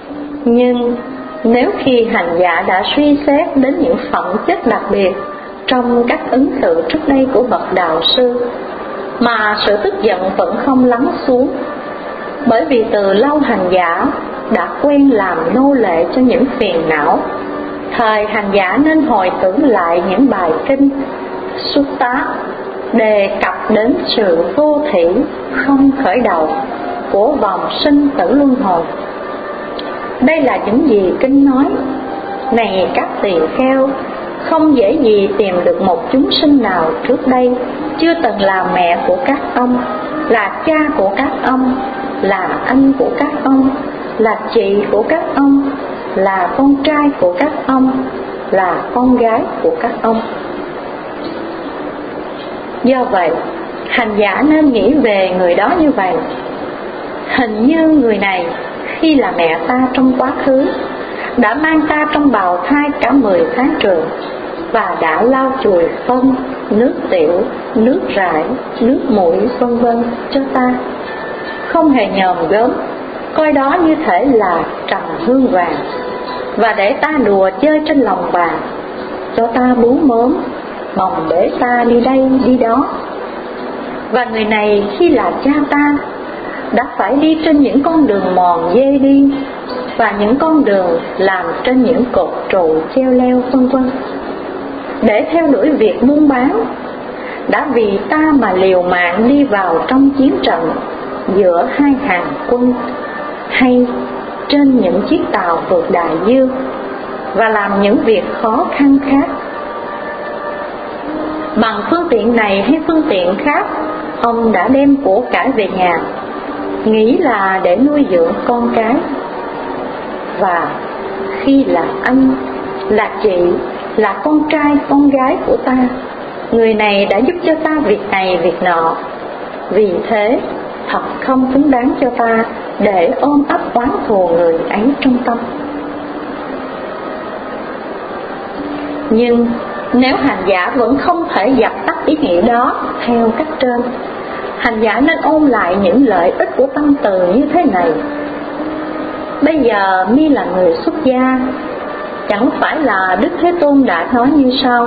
Nhưng nếu khi hành giả đã suy xét đến những phẩm chất đặc biệt trong các ứng xử trước đây của bậc đạo sư, mà sự tức giận vẫn không lắng xuống, bởi vì từ lâu hành giả đã quen làm nô lệ cho những phiền não, thời hành giả nên hồi tưởng lại những bài kinh Sutta đề cập đến sự vô thỉ không khởi đầu của vòng sinh tử luân hồi. Đây là những gì kinh nói: này các tỳ kheo, không dễ gì tìm được một chúng sinh nào trước đây chưa từng là mẹ của các ông, là cha của các ông, là anh của các ông, là chị của các ông, là con trai của các ông, là con gái của các ông. Do vậy, hành giả nên nghĩ về người đó như vậy: hình như người này khi là mẹ ta trong quá khứ đã mang ta trong bào thai cả 10 tháng trường, và đã lau chùi phân, nước tiểu, nước rải, nước mũi vân vân cho ta, không hề nhòm gớm, coi đó như thể là trầm hương vàng, và để ta đùa chơi trên lòng bà, cho ta bú mớm, bồng bế ta đi đây đi đó. Và người này khi là cha ta đã phải đi trên những con đường mòn dê đi, và những con đường làm trên những cột trụ treo leo vân vân, để theo đuổi việc buôn bán, đã vì ta mà liều mạng đi vào trong chiến trận giữa hai hàng quân, hay trên những chiếc tàu vượt đại dương, và làm những việc khó khăn khác. Bằng phương tiện này hay phương tiện khác, ông đã đem của cải về nhà, nghĩ là để nuôi dưỡng con cái. Và khi là anh, là chị, là con trai, con gái của ta, người này đã giúp cho ta việc này việc nọ, vì thế thật không xứng đáng cho ta để ôm ấp oán thù người ấy trong tâm. Nhưng nếu hành giả vẫn không thể dập tắt ý nghĩ đó theo cách trên, hành giả nên ôn lại những lợi ích của tâm từ như thế này: bây giờ mi là người xuất gia, chẳng phải là Đức Thế Tôn đã nói như sau: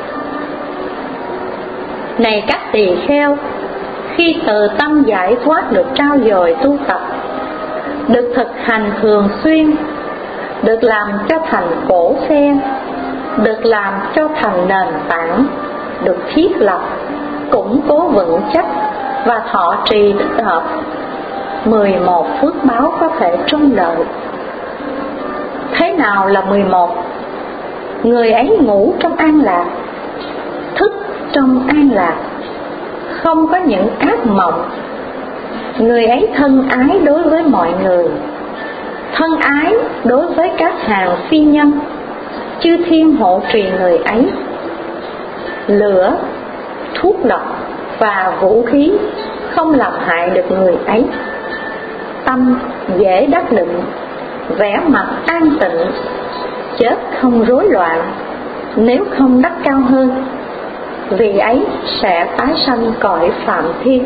này các tỳ kheo, khi từ tâm giải thoát được trao dồi tu tập, được thực hành thường xuyên, được làm cho thành cổ xe, được làm cho thành nền tảng, được thiết lập, củng cố vững chắc và thọ trì tích hợp, 11 phước báo có thể trông đợi. Thế nào là 11? Người ấy ngủ trong an lạc, thức trong an lạc, không có những ác mộng. Người ấy thân ái đối với mọi người, thân ái đối với các hàng phi nhân, chư thiên hộ trì người ấy. Lửa, thuốc độc và vũ khí không làm hại được người ấy. Tâm dễ đắc định, vẻ mặt an tịnh, chết không rối loạn, nếu không đắc cao hơn, vì ấy sẽ tái sanh cõi Phạm Thiên.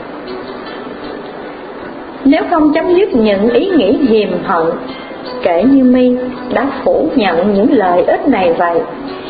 Nếu không chấm dứt những ý nghĩ hiềm hận, kể như mi đã phủ nhận những lợi ích này vậy.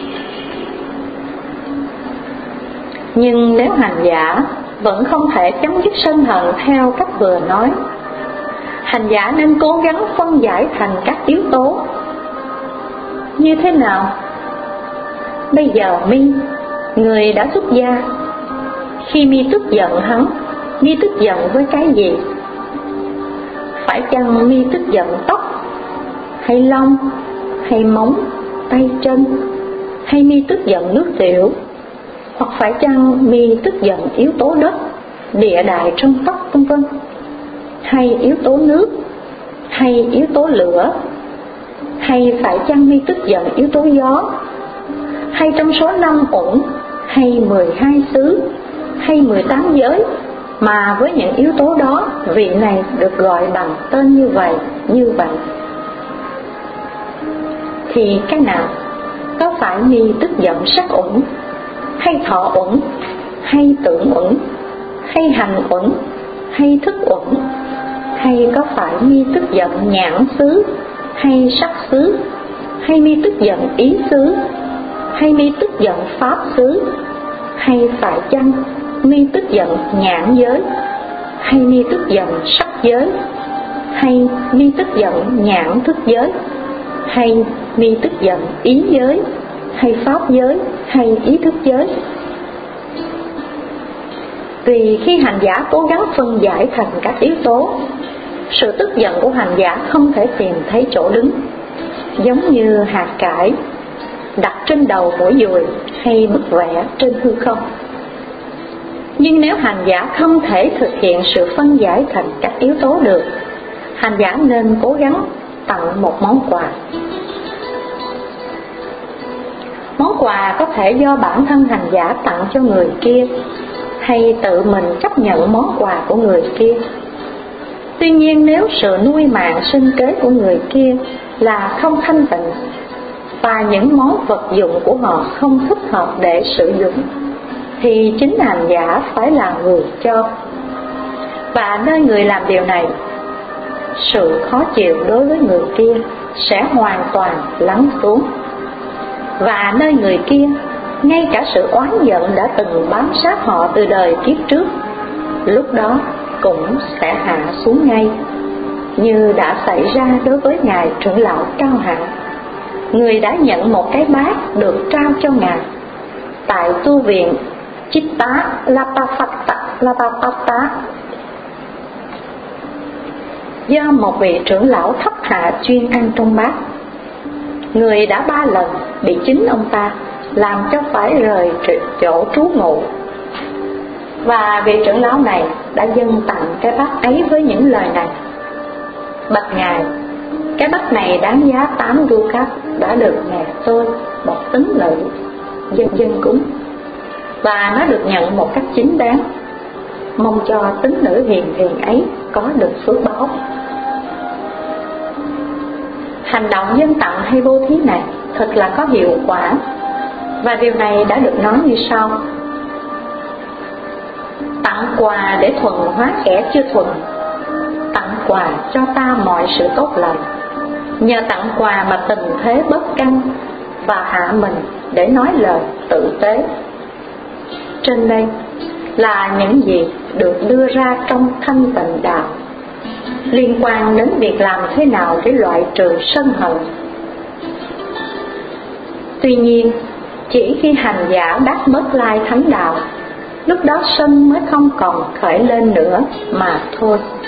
Nhưng nếu hành giả vẫn không thể chấm dứt sân hận theo cách vừa nói, hành giả nên cố gắng phân giải thành các yếu tố. Như thế nào? Bây giờ mi, người đã xuất gia, khi mi tức giận hắn, mi tức giận với cái gì? Phải chăng mi tức giận tóc, hay lông, hay móng, tay chân, hay mi tức giận nước tiểu? Hoặc phải chăng mi tức giận yếu tố đất, địa đại trong tóc vân vân, hay yếu tố nước, hay yếu tố lửa? Hay phải chăng mi tức giận yếu tố gió, hay trong số 5 uẩn, hay 12 xứ, hay 18 giới, mà với những yếu tố đó vị này được gọi bằng tên như vậy, như vậy? Thì cái nào? Có phải mi tức giận sắc uẩn, hay thọ uẩn, hay tưởng uẩn, hay hành uẩn, hay thức uẩn, hay có phải mi tức giận nhãn xứ hay sắc xứ, hay mi tức giận ý xứ, hay mi tức giận pháp xứ, hay phải chăng mi tức giận nhãn giới, hay mi tức giận sắc giới, hay mi tức giận nhãn thức giới, hay mi tức giận ý giới, hay pháp giới, hay ý thức giới. Vì khi hành giả cố gắng phân giải thành các yếu tố, sự tức giận của hành giả không thể tìm thấy chỗ đứng, giống như hạt cải đặt trên đầu mũi dùi hay bức vẽ trên hư không. Nhưng nếu hành giả không thể thực hiện sự phân giải thành các yếu tố được, hành giả nên cố gắng tặng một món quà. Món quà có thể do bản thân hành giả tặng cho người kia, hay tự mình chấp nhận món quà của người kia. Tuy nhiên nếu sự nuôi mạng sinh kế của người kia là không thanh tịnh, và những món vật dụng của họ không thích hợp để sử dụng, thì chính hành giả phải là người cho. Và nơi người làm điều này, sự khó chịu đối với người kia sẽ hoàn toàn lắng xuống. Và nơi người kia, ngay cả sự oán giận đã từng bám sát họ từ đời kiếp trước, lúc đó cũng sẽ hạ xuống ngay, như đã xảy ra đối với Ngài trưởng lão Cao Hạng. Người đã nhận một cái bát được trao cho Ngài tại tu viện Chitta Lapapata do một vị trưởng lão thấp hạ chuyên ăn trong bát. Người đã 3 lần bị chính ông ta làm cho phải rời chỗ trú ngụ, và vị trưởng lão này đã dâng tặng cái bát ấy với những lời này: bạch Ngài, cái bát này đáng giá 8 ducat đã được mẹ tôi, một tín nữ, dân cúng, và nó được nhận một cách chính đáng. Mong cho tín nữ hiền hiền ấy có được phước báo. Hành động dâng tặng hay bố thí này thật là có hiệu quả, và điều này đã được nói như sau: tặng quà để thuần hóa kẻ chưa thuần, tặng quà cho ta mọi sự tốt lành, nhờ tặng quà mà tình thế bớt căng, và hạ mình để nói lời tử tế. Trên đây là những gì được đưa ra trong thanh tịnh đạo liên quan đến việc làm thế nào để loại trừ sân hận. Tuy nhiên, chỉ khi hành giả đắc bớt lai thánh đạo, lúc đó sân mới không còn khởi lên nữa mà thôi.